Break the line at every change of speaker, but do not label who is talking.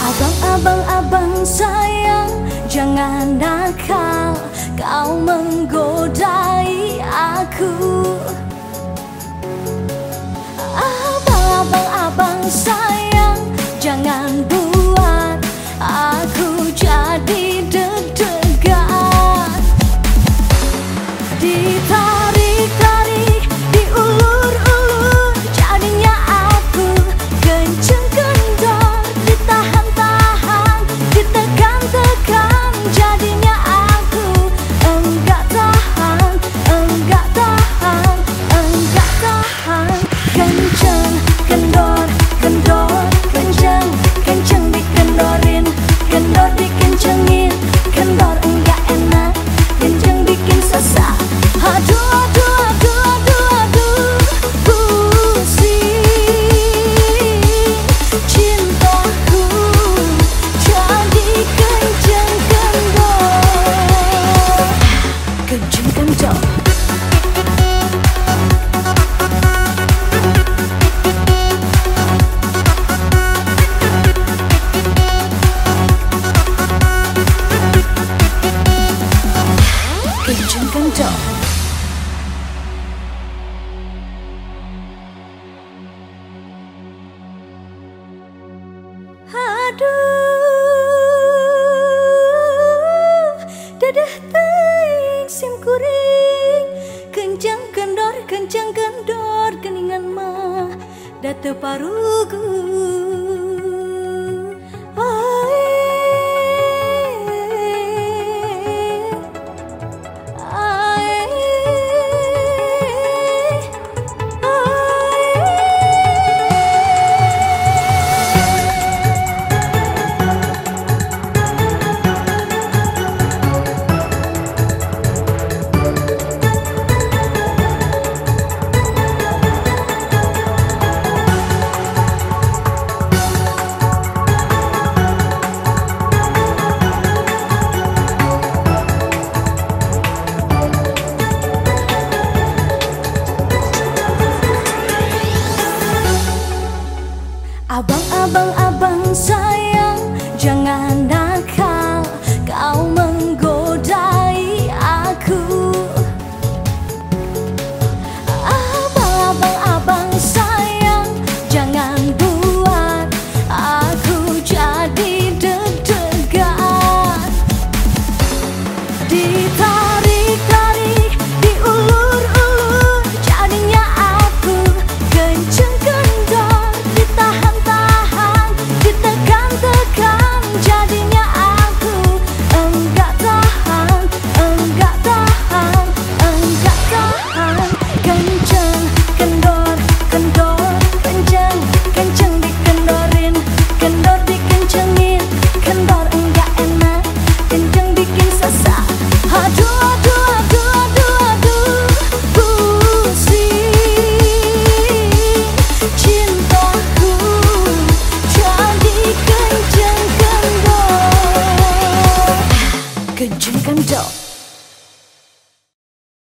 Abang sayang, jangan nakal kau menggodai aku. Abang sayang, jangan buat aku jadi deg-degan. Ditarik-tarik, diulur-ulur, jadinya aku kenceng kendor. Ditahan-tahan, ditekan-tekan, jadinya aku enggak tahan. Kenceng kendor, kenceng dikendorin, kendor dikencengin, kendor enggak enak, kenceng bikin sesak. Aduh, pusing cintaku jadi kenceng kendor. Kenceng kendor. Aduh, dadah ting sim kuring, kencang kendor, keningan mah date parugu. Abang sayang, jangan nakal kau menggodai aku. Abang sayang, jangan buat aku jadi deg-degan. Ditarik-tarik, diulur-ulur, jadinya aku kenceng kendor. Ditahan-tahan, ditekan-tekan, jadinya aku enggak tahan. Kenceng kendor, kenceng dikendorin, kendor dikencengin, kendor enggak enak, kenceng bikin sesak. Aduh, pusing cintaku jadi kenceng kendor. Kenceng kendor.